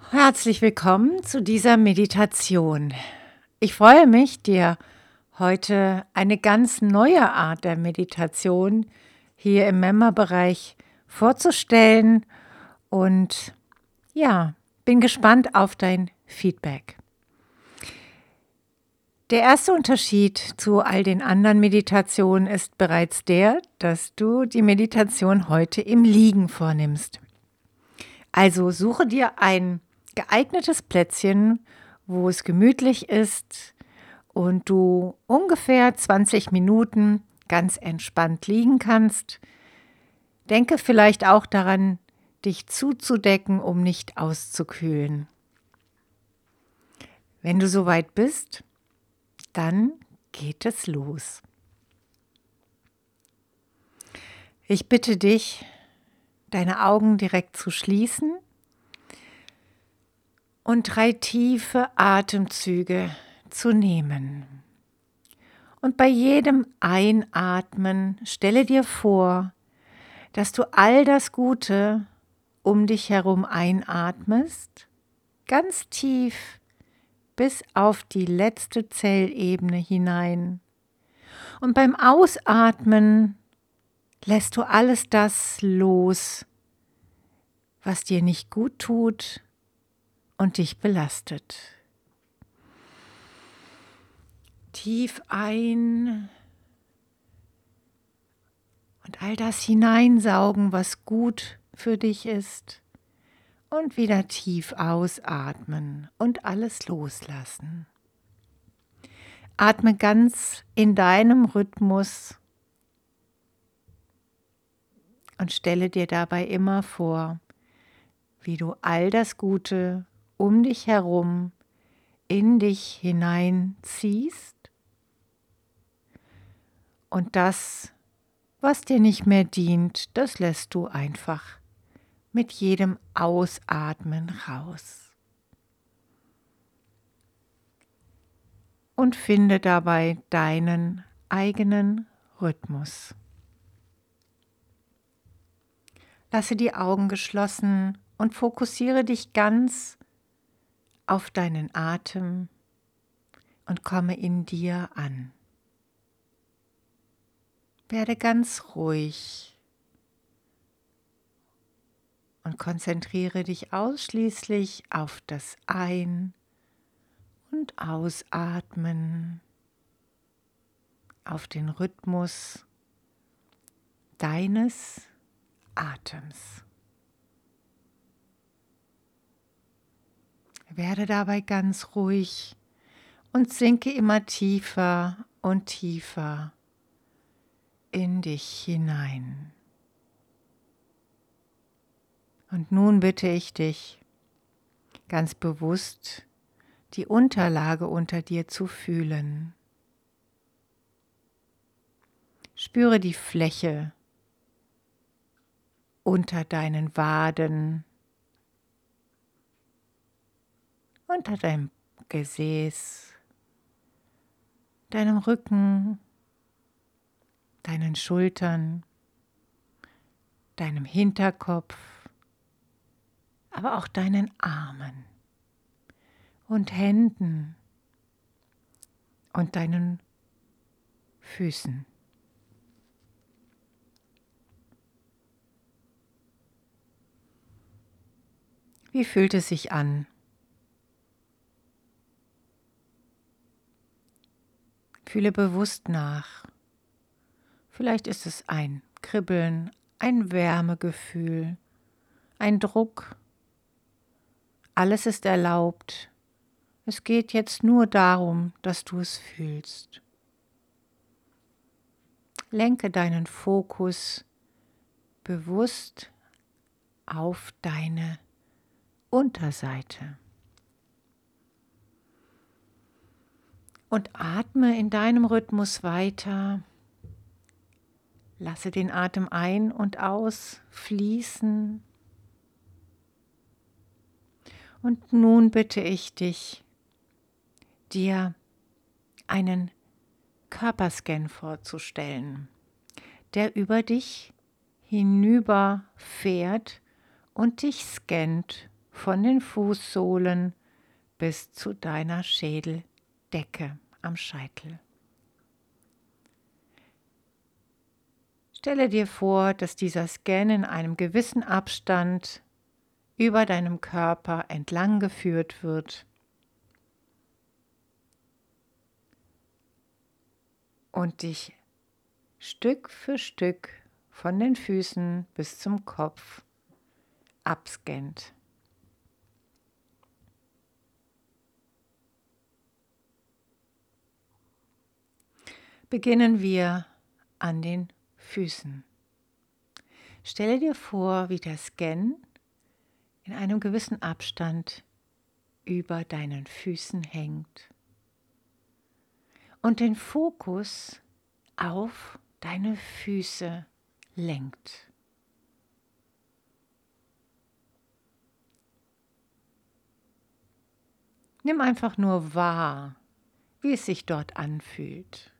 Herzlich willkommen zu dieser Meditation. Ich freue mich, dir heute eine ganz neue Art der Meditation hier im Memberbereich vorzustellen und ja, bin gespannt auf dein Feedback. Der erste Unterschied zu all den anderen Meditationen ist bereits der, dass du die Meditation heute im Liegen vornimmst. Also suche dir ein geeignetes Plätzchen, wo es gemütlich ist und du ungefähr 20 Minuten ganz entspannt liegen kannst. Denke vielleicht auch daran, dich zuzudecken, um nicht auszukühlen. Wenn du soweit bist, dann geht es los. Ich bitte dich, deine Augen direkt zu schließen und 3 tiefe Atemzüge zu nehmen. Und bei jedem Einatmen stelle dir vor, dass du all das Gute um dich herum einatmest, ganz tief bis auf die letzte Zellebene hinein. Und beim Ausatmen lässt du alles das los, was dir nicht gut tut und dich belastet. Tief ein und all das hineinsaugen, was gut für dich ist. Und wieder tief ausatmen und alles loslassen. Atme ganz in deinem Rhythmus und stelle dir dabei immer vor, wie du all das Gute um dich herum in dich hineinziehst und das, was dir nicht mehr dient, das lässt du einfach mit jedem Ausatmen raus. Und finde dabei deinen eigenen Rhythmus. Lasse die Augen geschlossen und fokussiere dich ganz auf deinen Atem und komme in dir an. Werde ganz ruhig und konzentriere dich ausschließlich auf das Ein- und Ausatmen, auf den Rhythmus deines Atems. Werde dabei ganz ruhig und sinke immer tiefer und tiefer in dich hinein. Und nun bitte ich dich, ganz bewusst die Unterlage unter dir zu fühlen. Spüre die Fläche unter deinen Waden, unter deinem Gesäß, deinem Rücken, deinen Schultern, deinem Hinterkopf, aber auch deinen Armen und Händen und deinen Füßen. Wie fühlt es sich an? Fühle bewusst nach. Vielleicht ist es ein Kribbeln, ein Wärmegefühl, ein Druck. Alles ist erlaubt. Es geht jetzt nur darum, dass du es fühlst. Lenke deinen Fokus bewusst auf deine Unterseite. Und atme in deinem Rhythmus weiter. Lasse den Atem ein und aus fließen. Und nun bitte ich dich, dir einen Körperscan vorzustellen, der über dich hinüber fährt und dich scannt von den Fußsohlen bis zu deiner Schädeldecke am Scheitel. Stelle dir vor, dass dieser Scan in einem gewissen Abstand über deinem Körper entlang geführt wird und dich Stück für Stück von den Füßen bis zum Kopf abscannt. Beginnen wir an den Füßen. Stelle dir vor, wie der Scan in einem gewissen Abstand über deinen Füßen hängt und den Fokus auf deine Füße lenkt. Nimm einfach nur wahr, wie es sich dort anfühlt.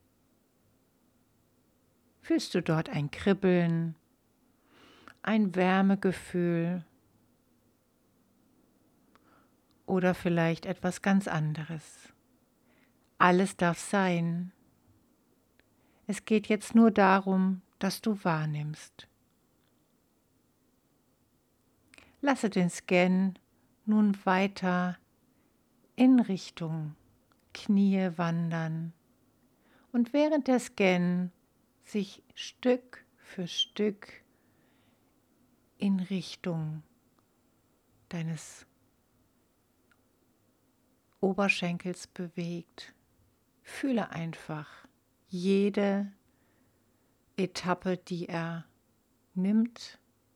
Fühlst du dort ein Kribbeln, ein Wärmegefühl oder vielleicht etwas ganz anderes? Alles darf sein. Es geht jetzt nur darum, dass du wahrnimmst. Lasse den Scan nun weiter in Richtung Knie wandern und während der Scan sich Stück für Stück in Richtung deines Oberschenkels bewegt, fühle einfach jede Etappe, die er nimmt,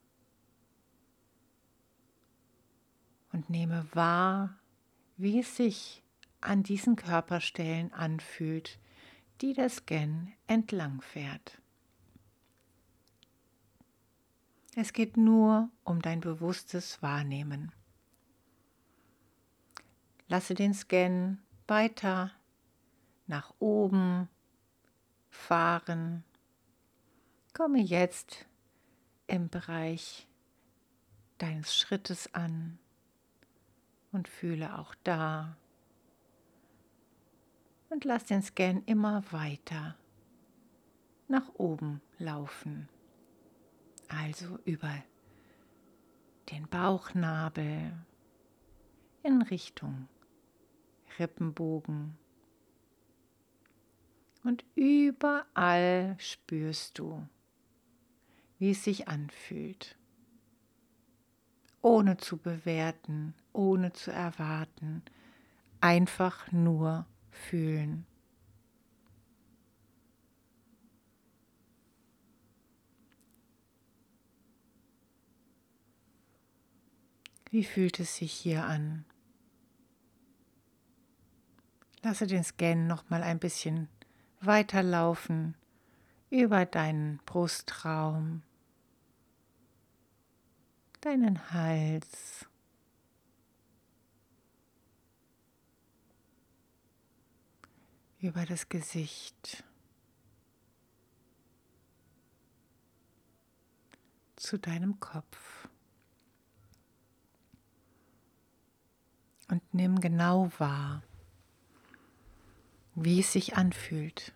und nehme wahr, wie es sich an diesen Körperstellen anfühlt, die der Scan entlang fährt. Es geht nur um dein bewusstes Wahrnehmen. Lasse den Scan weiter nach oben fahren. Komme jetzt im Bereich deines Schrittes an und fühle auch da. Und lass den Scan immer weiter nach oben laufen. Also über den Bauchnabel in Richtung Rippenbogen. Und überall spürst du, wie es sich anfühlt. Ohne zu bewerten, ohne zu erwarten, einfach nur fühlen. Wie fühlt es sich hier an? Lasse den Scan noch mal ein bisschen weiterlaufen über deinen Brustraum, deinen Hals, über das Gesicht, zu deinem Kopf. Und nimm genau wahr, wie es sich anfühlt.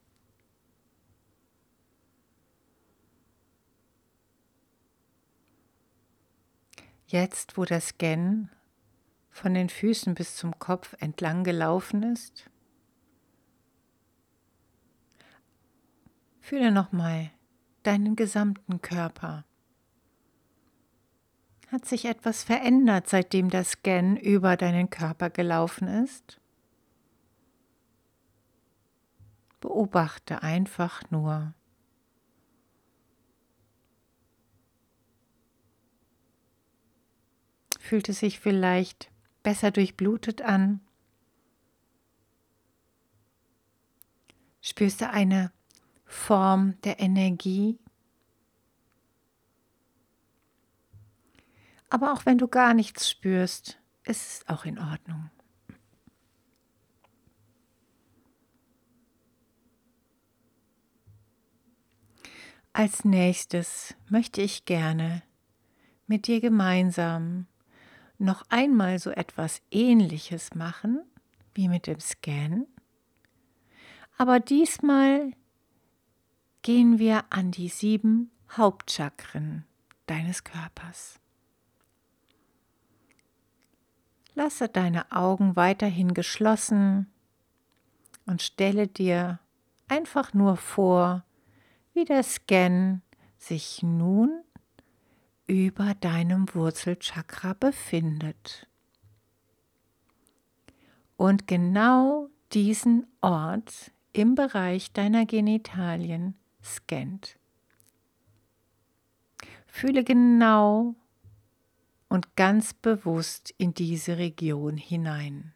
Jetzt, wo der Scan von den Füßen bis zum Kopf entlang gelaufen ist, fühle nochmal deinen gesamten Körper. Hat sich etwas verändert, seitdem der Scan über deinen Körper gelaufen ist? Beobachte einfach nur. Fühlt es sich vielleicht besser durchblutet an? Spürst du eine Form der Energie? Aber auch wenn du gar nichts spürst, ist es auch in Ordnung. Als nächstes möchte ich gerne mit dir gemeinsam noch einmal so etwas Ähnliches machen wie mit dem Scan, aber diesmal gehen wir an die 7 Hauptchakren deines Körpers. Lasse deine Augen weiterhin geschlossen und stelle dir einfach nur vor, wie der Scan sich nun über deinem Wurzelchakra befindet und genau diesen Ort im Bereich deiner Genitalien scannt. Fühle genau und ganz bewusst in diese Region hinein.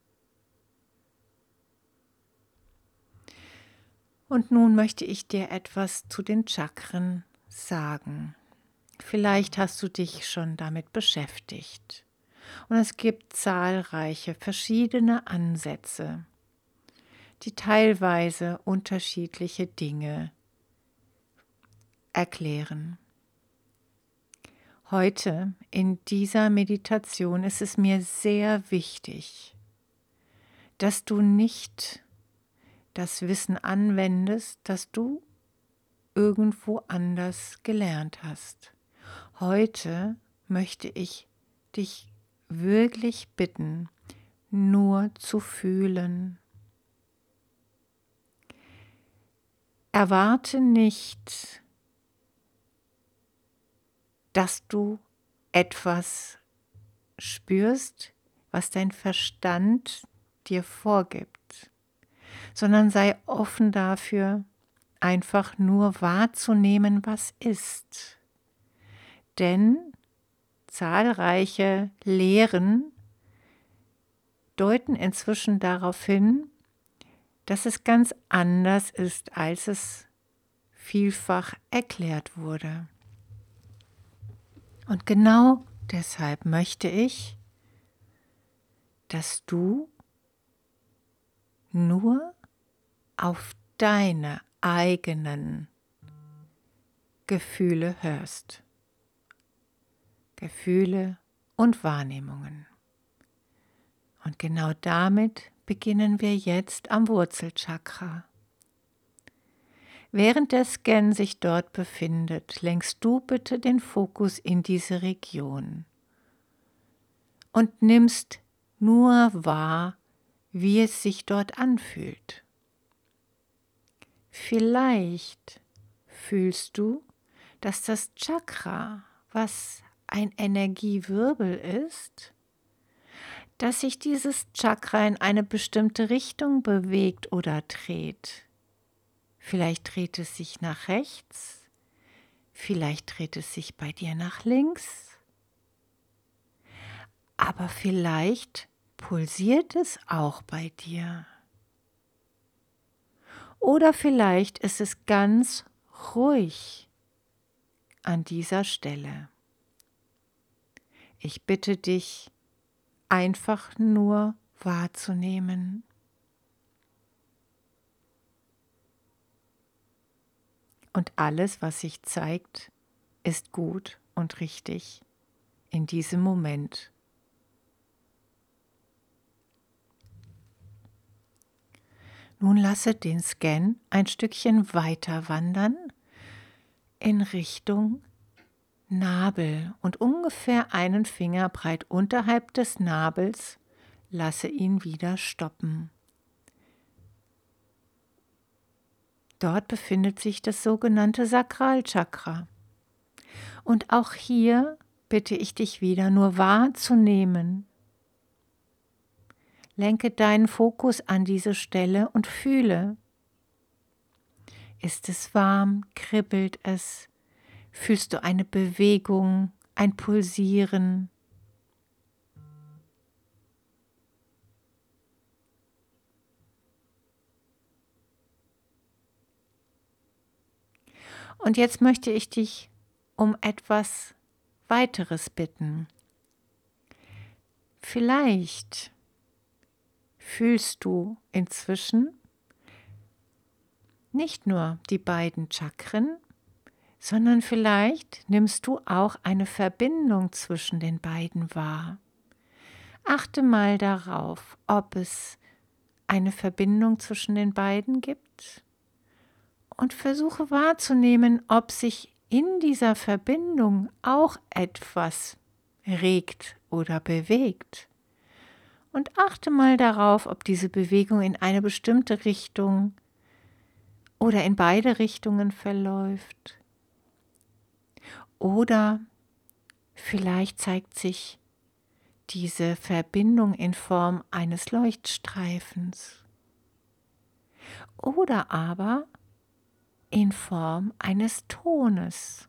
Und nun möchte ich dir etwas zu den Chakren sagen. Vielleicht hast du dich schon damit beschäftigt. Und es gibt zahlreiche verschiedene Ansätze, die teilweise unterschiedliche Dinge erklären. Heute in dieser Meditation ist es mir sehr wichtig, dass du nicht das Wissen anwendest, das du irgendwo anders gelernt hast. Heute möchte ich dich wirklich bitten, nur zu fühlen. Erwarte nicht, dass du etwas spürst, was dein Verstand dir vorgibt, sondern sei offen dafür, einfach nur wahrzunehmen, was ist. Denn zahlreiche Lehren deuten inzwischen darauf hin, dass es ganz anders ist, als es vielfach erklärt wurde. Und genau deshalb möchte ich, dass du nur auf deine eigenen Gefühle hörst. Gefühle und Wahrnehmungen. Und genau damit beginnen wir jetzt am Wurzelchakra. Während der Scan sich dort befindet, lenkst du bitte den Fokus in diese Region und nimmst nur wahr, wie es sich dort anfühlt. Vielleicht fühlst du, dass das Chakra, was ein Energiewirbel ist, dass sich dieses Chakra in eine bestimmte Richtung bewegt oder dreht. Vielleicht dreht es sich nach rechts, vielleicht dreht es sich bei dir nach links, aber vielleicht pulsiert es auch bei dir. Oder vielleicht ist es ganz ruhig an dieser Stelle. Ich bitte dich, einfach nur wahrzunehmen. Und alles, was sich zeigt, ist gut und richtig in diesem Moment. Nun lasse den Scan ein Stückchen weiter wandern in Richtung Nabel und ungefähr einen Finger breit unterhalb des Nabels lasse ihn wieder stoppen. Dort befindet sich das sogenannte Sakralchakra. Und auch hier bitte ich dich wieder nur wahrzunehmen. Lenke deinen Fokus an diese Stelle und fühle. Ist es warm? Kribbelt es? Fühlst du eine Bewegung, ein Pulsieren? Und jetzt möchte ich dich um etwas weiteres bitten. Vielleicht fühlst du inzwischen nicht nur die beiden Chakren, sondern vielleicht nimmst du auch eine Verbindung zwischen den beiden wahr. Achte mal darauf, ob es eine Verbindung zwischen den beiden gibt und versuche wahrzunehmen, ob sich in dieser Verbindung auch etwas regt oder bewegt. Und achte mal darauf, ob diese Bewegung in eine bestimmte Richtung oder in beide Richtungen verläuft. Oder vielleicht zeigt sich diese Verbindung in Form eines Leuchtstreifens. Oder aber in Form eines Tones.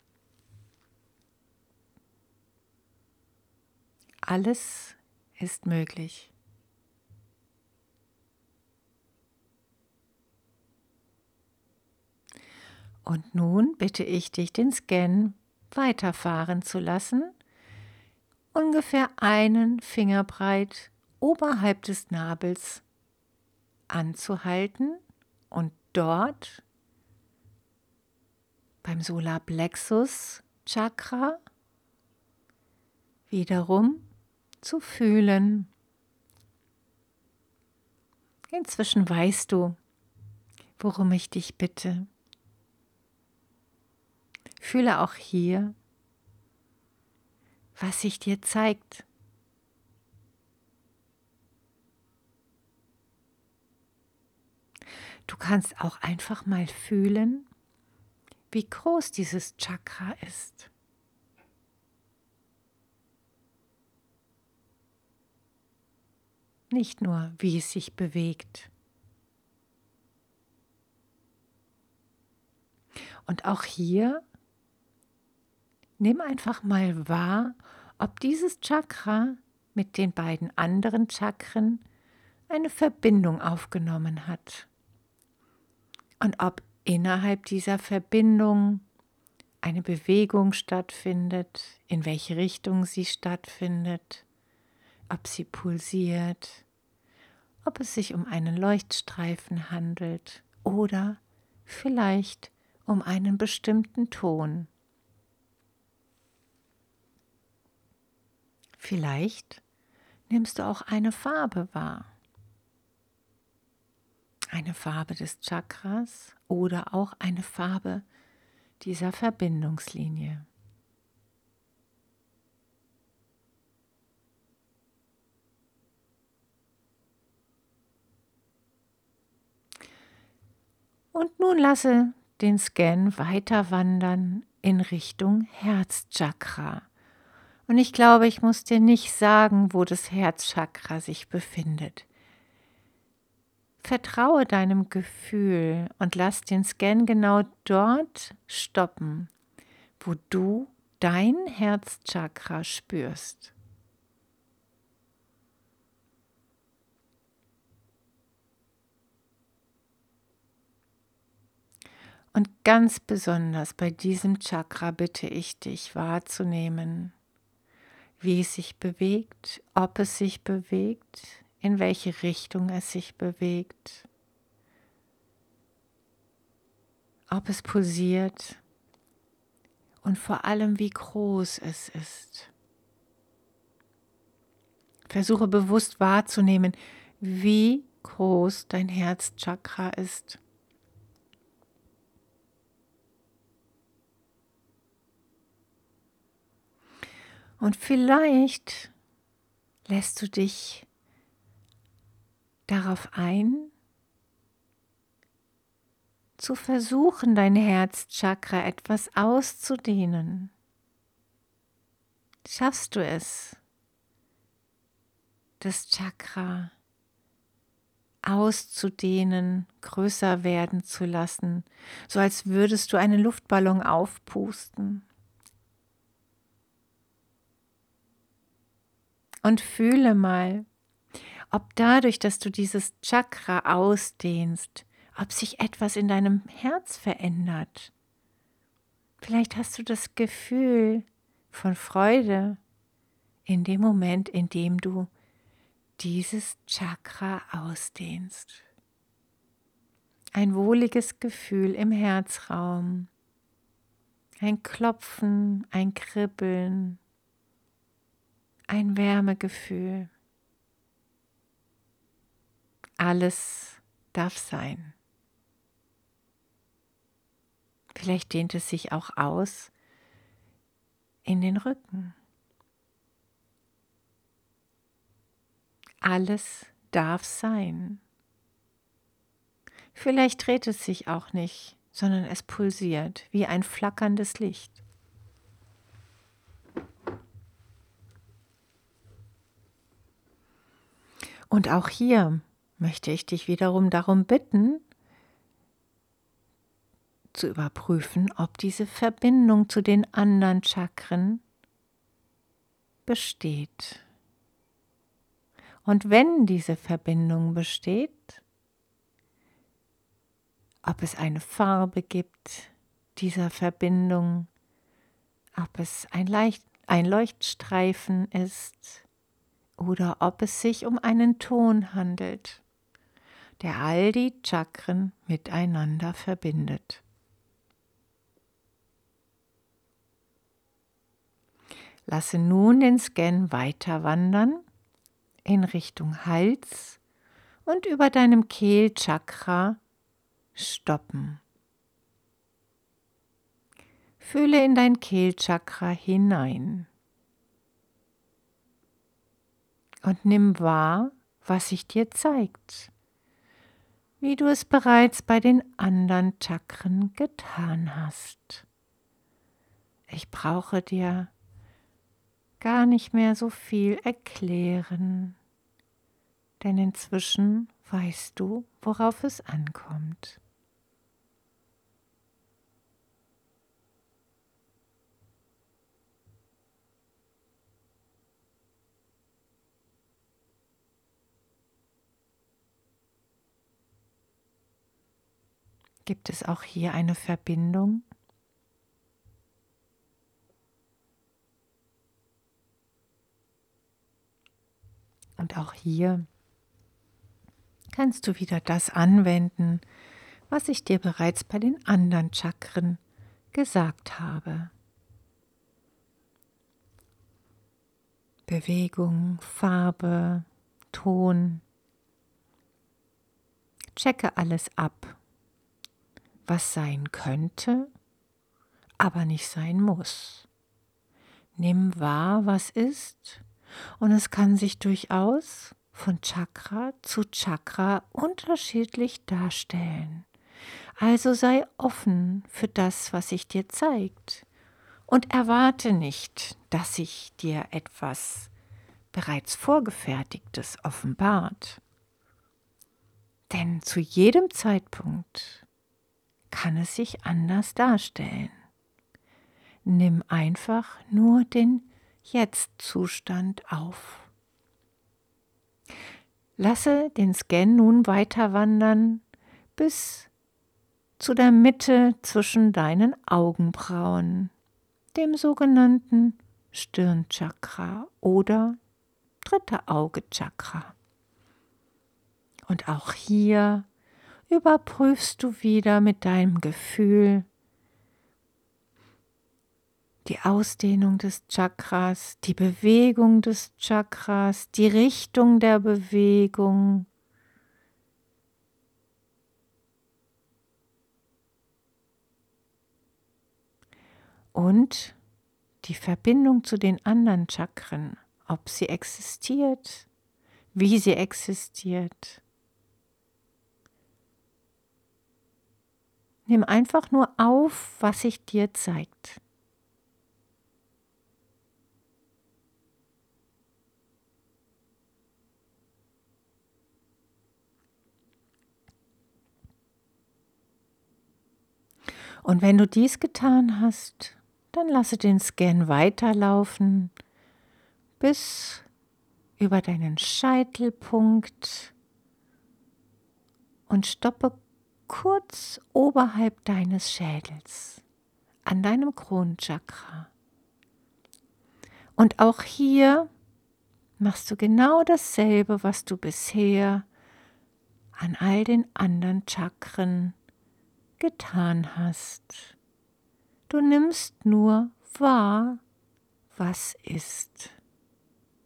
Alles ist möglich. Und nun bitte ich dich, den Scan weiterfahren zu lassen, ungefähr einen Fingerbreit oberhalb des Nabels anzuhalten und dort beim Solarplexus Chakra wiederum zu fühlen. Inzwischen weißt du, worum ich dich bitte. Fühle auch hier, was sich dir zeigt. Du kannst auch einfach mal fühlen, wie groß dieses Chakra ist. Nicht nur, wie es sich bewegt. Und auch hier nimm einfach mal wahr, ob dieses Chakra mit den beiden anderen Chakren eine Verbindung aufgenommen hat. Und ob innerhalb dieser Verbindung eine Bewegung stattfindet, in welche Richtung sie stattfindet, ob sie pulsiert, ob es sich um einen Leuchtstreifen handelt oder vielleicht um einen bestimmten Ton. Vielleicht nimmst du auch eine Farbe wahr. Eine Farbe des Chakras oder auch eine Farbe dieser Verbindungslinie. Und nun lasse den Scan weiter wandern in Richtung Herzchakra. Und ich glaube, ich muss dir nicht sagen, wo das Herzchakra sich befindet. Vertraue deinem Gefühl und lass den Scan genau dort stoppen, wo du dein Herzchakra spürst. Und ganz besonders bei diesem Chakra bitte ich dich wahrzunehmen, wie es sich bewegt, ob es sich bewegt, in welche Richtung es sich bewegt, ob es pulsiert und vor allem wie groß es ist. Versuche bewusst wahrzunehmen, wie groß dein Herzchakra ist. Und vielleicht lässt du dich darauf ein, zu versuchen, dein Herzchakra etwas auszudehnen. Schaffst du es, das Chakra auszudehnen, größer werden zu lassen, so als würdest du einen Luftballon aufpusten? Und fühle mal, ob dadurch, dass du dieses Chakra ausdehnst, ob sich etwas in deinem Herz verändert. Vielleicht hast du das Gefühl von Freude in dem Moment, in dem du dieses Chakra ausdehnst. Ein wohliges Gefühl im Herzraum, ein Klopfen, ein Kribbeln, ein Wärmegefühl. Alles darf sein. Vielleicht dehnt es sich auch aus in den Rücken. Alles darf sein. Vielleicht dreht es sich auch nicht, sondern es pulsiert wie ein flackerndes Licht. Und auch hier möchte ich dich wiederum darum bitten, zu überprüfen, ob diese Verbindung zu den anderen Chakren besteht. Und wenn diese Verbindung besteht, ob es eine Farbe gibt dieser Verbindung, ob es ein Leuchtstreifen ist oder ob es sich um einen Ton handelt, der all die Chakren miteinander verbindet. Lasse nun den Scan weiter wandern in Richtung Hals und über deinem Kehlchakra stoppen. Fühle in dein Kehlchakra hinein und nimm wahr, was sich dir zeigt, wie du es bereits bei den anderen Chakren getan hast. Ich brauche dir gar nicht mehr so viel erklären, denn inzwischen weißt du, worauf es ankommt. Gibt es auch hier eine Verbindung? Und auch hier kannst du wieder das anwenden, was ich dir bereits bei den anderen Chakren gesagt habe. Bewegung, Farbe, Ton. Checke alles ab, was sein könnte, aber nicht sein muss. Nimm wahr, was ist, und es kann sich durchaus von Chakra zu Chakra unterschiedlich darstellen. Also sei offen für das, was sich dir zeigt, und erwarte nicht, dass sich dir etwas bereits Vorgefertigtes offenbart. Denn zu jedem Zeitpunkt kann es sich anders darstellen. Nimm einfach nur den Jetzt-Zustand auf. Lasse den Scan nun weiter wandern bis zu der Mitte zwischen deinen Augenbrauen, dem sogenannten Stirnchakra oder dritte Auge-Chakra. Und auch hier überprüfst du wieder mit deinem Gefühl die Ausdehnung des Chakras, die Bewegung des Chakras, die Richtung der Bewegung. Und die Verbindung zu den anderen Chakren, ob sie existiert, wie sie existiert. Nimm einfach nur auf, was sich dir zeigt. Und wenn du dies getan hast, dann lasse den Scan weiterlaufen bis über deinen Scheitelpunkt und stoppe kurz oberhalb deines Schädels, an deinem Kronenchakra. Und auch hier machst du genau dasselbe, was du bisher an all den anderen Chakren getan hast. Du nimmst nur wahr, was ist.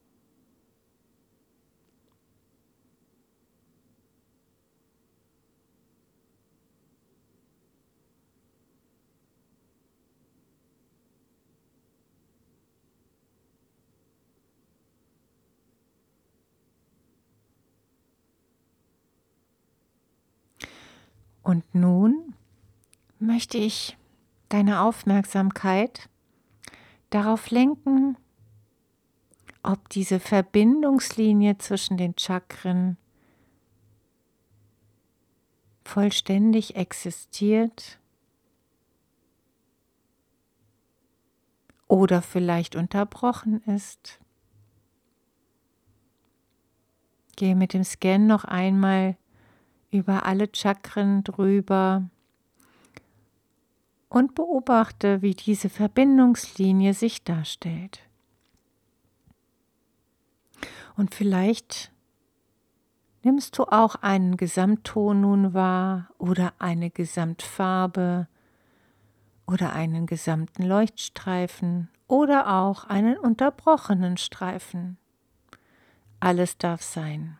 Und nun möchte ich deine Aufmerksamkeit darauf lenken, ob diese Verbindungslinie zwischen den Chakren vollständig existiert oder vielleicht unterbrochen ist. Gehe mit dem Scan noch einmal über alle Chakren drüber und beobachte, wie diese Verbindungslinie sich darstellt. Und vielleicht nimmst du auch einen Gesamtton nun wahr oder eine Gesamtfarbe oder einen gesamten Leuchtstreifen oder auch einen unterbrochenen Streifen. Alles darf sein.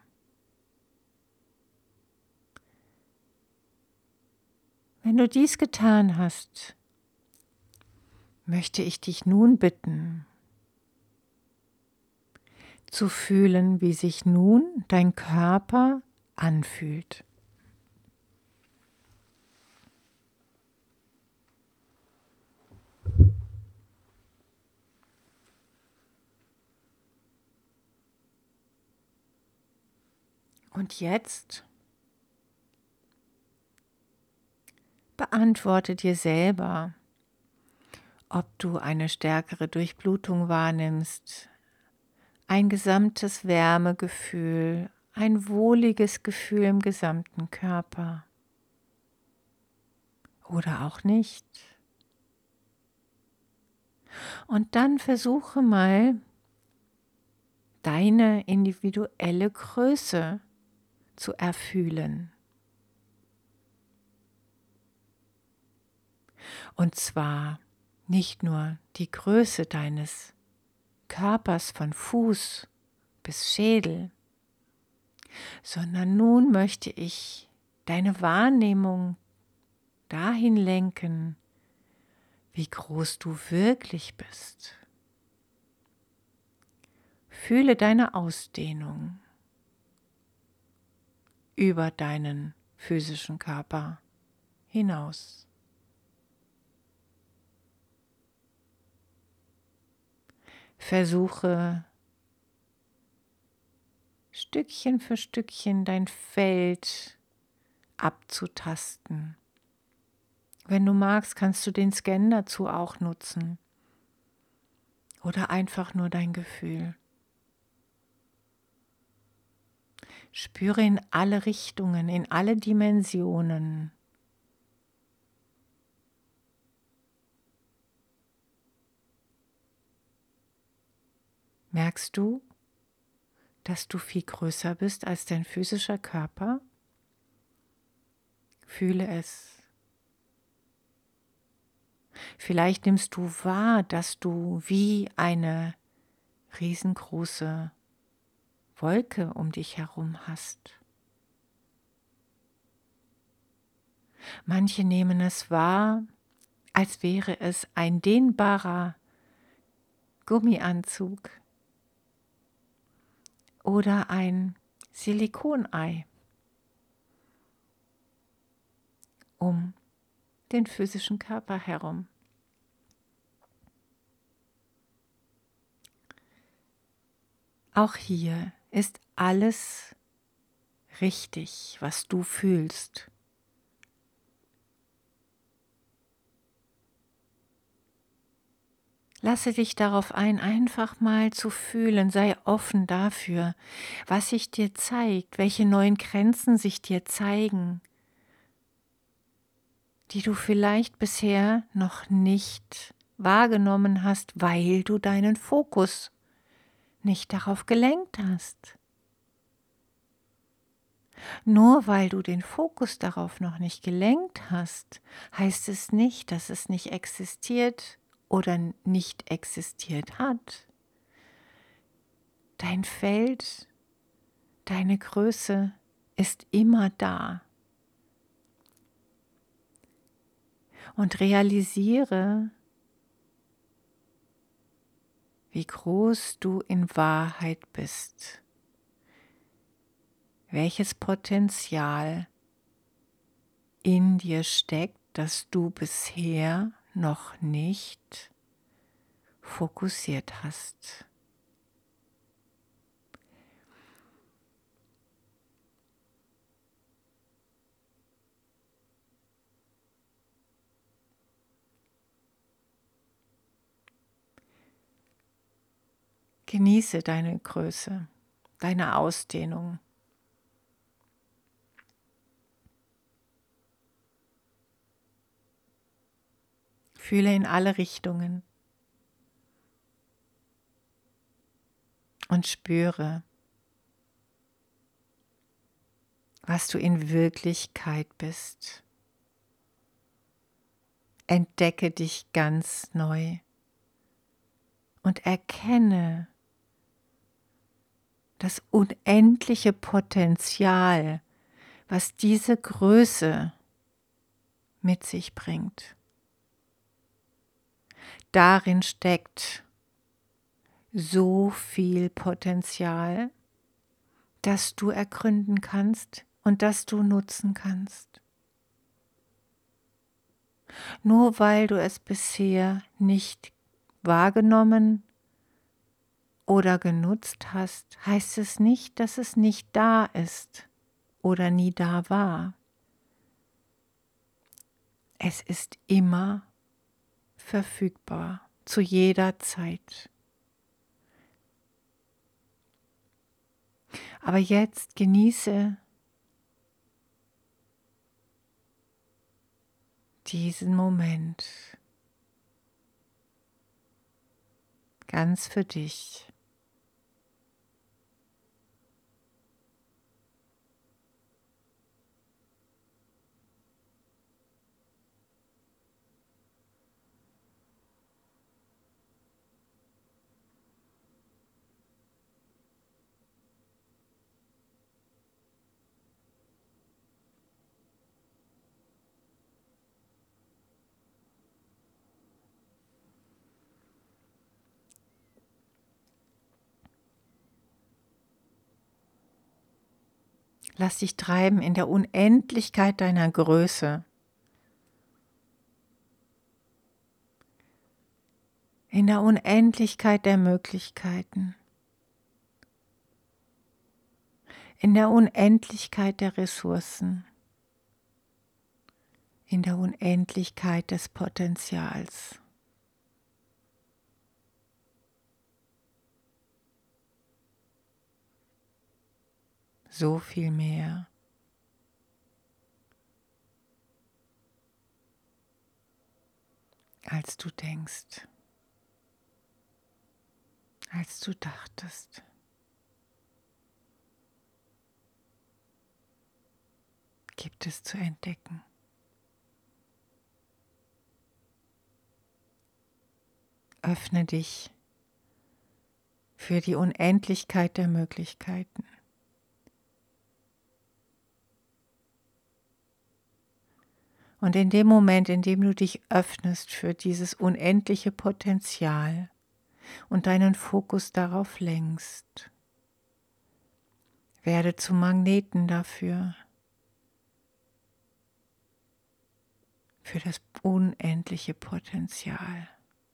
Wenn du dies getan hast, möchte ich dich nun bitten, zu fühlen, wie sich nun dein Körper anfühlt. Und jetzt beantworte dir selber, ob du eine stärkere Durchblutung wahrnimmst, ein gesamtes Wärmegefühl, ein wohliges Gefühl im gesamten Körper oder auch nicht. Und dann versuche mal, deine individuelle Größe zu erfühlen. Und zwar nicht nur die Größe deines Körpers von Fuß bis Schädel, sondern nun möchte ich deine Wahrnehmung dahin lenken, wie groß du wirklich bist. Fühle deine Ausdehnung über deinen physischen Körper hinaus. Versuche Stückchen für Stückchen dein Feld abzutasten. Wenn du magst, kannst du den Scan dazu auch nutzen oder einfach nur dein Gefühl. Spüre in alle Richtungen, in alle Dimensionen. Merkst du, dass du viel größer bist als dein physischer Körper? Fühle es. Vielleicht nimmst du wahr, dass du wie eine riesengroße Wolke um dich herum hast. Manche nehmen es wahr, als wäre es ein dehnbarer Gummianzug oder ein Silikonei um den physischen Körper herum. Auch hier ist alles richtig, was du fühlst. Lasse dich darauf ein, einfach mal zu fühlen, sei offen dafür, was sich dir zeigt, welche neuen Grenzen sich dir zeigen, die du vielleicht bisher noch nicht wahrgenommen hast, weil du deinen Fokus nicht darauf gelenkt hast. Nur weil du den Fokus darauf noch nicht gelenkt hast, heißt es nicht, dass es nicht existiert oder nicht existiert hat. Dein Feld, deine Größe ist immer da. Und realisiere, wie groß du in Wahrheit bist. Welches Potenzial in dir steckt, das du bisher noch nicht fokussiert hast. Genieße deine Größe, deine Ausdehnung. Fühle in alle Richtungen und spüre, was du in Wirklichkeit bist. Entdecke dich ganz neu und erkenne das unendliche Potenzial, was diese Größe mit sich bringt. Darin steckt so viel Potenzial, das du ergründen kannst und das du nutzen kannst. Nur weil du es bisher nicht wahrgenommen oder genutzt hast, heißt es nicht, dass es nicht da ist oder nie da war. Es ist immer verfügbar, zu jeder Zeit. Aber jetzt genieße diesen Moment ganz für dich. Lass dich treiben in der Unendlichkeit deiner Größe, in der Unendlichkeit der Möglichkeiten, in der Unendlichkeit der Ressourcen, in der Unendlichkeit des Potenzials. So viel mehr, als du denkst, als du dachtest. Gibt es zu entdecken. Öffne dich für die Unendlichkeit der Möglichkeiten. Und in dem Moment, in dem du dich öffnest für dieses unendliche Potenzial und deinen Fokus darauf lenkst, werde zum Magneten dafür, für das unendliche Potenzial.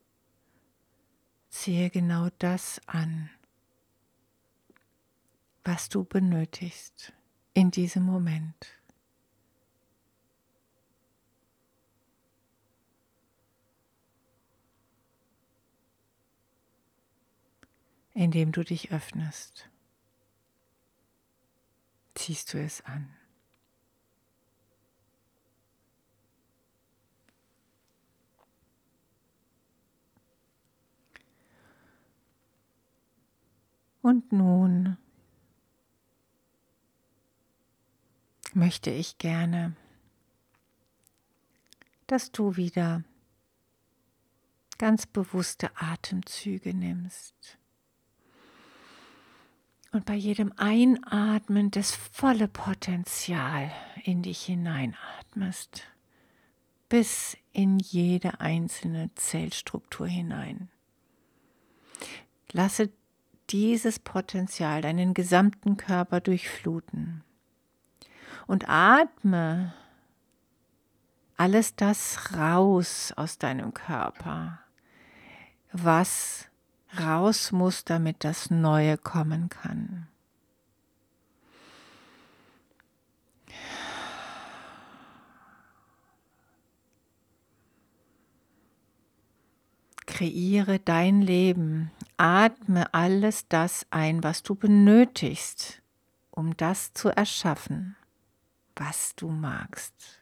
Ziehe genau das an, was du benötigst in diesem Moment. Indem du dich öffnest, ziehst du es an. Und nun möchte ich gerne, dass du wieder ganz bewusste Atemzüge nimmst. Und bei jedem Einatmen das volle Potenzial in dich hineinatmest, bis in jede einzelne Zellstruktur hinein. Lasse dieses Potenzial deinen gesamten Körper durchfluten und atme alles das raus aus deinem Körper, was raus muss, damit das Neue kommen kann. Kreiere dein Leben, atme alles das ein, was du benötigst, um das zu erschaffen, was du magst.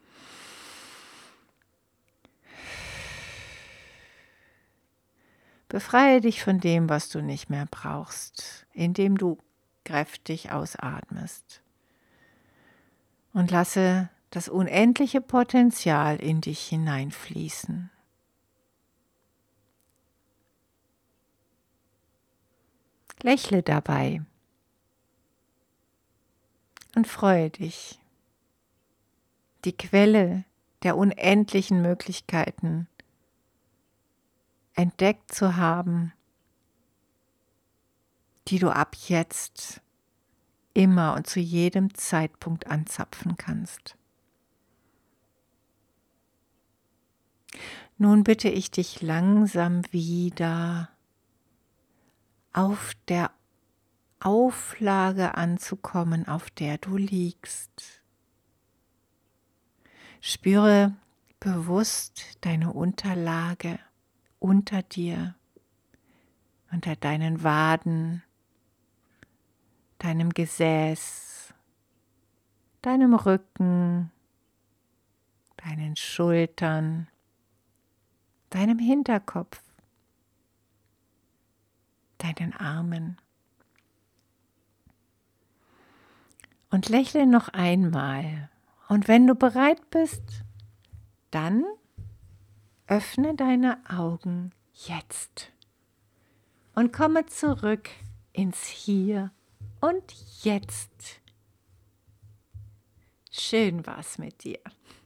Befreie dich von dem, was du nicht mehr brauchst, indem du kräftig ausatmest. Und lasse das unendliche Potenzial in dich hineinfließen. Lächle dabei und freue dich. Die Quelle der unendlichen Möglichkeiten entdeckt zu haben, die du ab jetzt immer und zu jedem Zeitpunkt anzapfen kannst. Nun bitte ich dich langsam wieder auf der Auflage anzukommen, auf der du liegst. Spüre bewusst deine Unterlage unter dir, unter deinen Waden, deinem Gesäß, deinem Rücken, deinen Schultern, deinem Hinterkopf, deinen Armen. Und lächle noch einmal. Und wenn du bereit bist, dann öffne deine Augen jetzt und komme zurück ins Hier und Jetzt. Schön war's mit dir.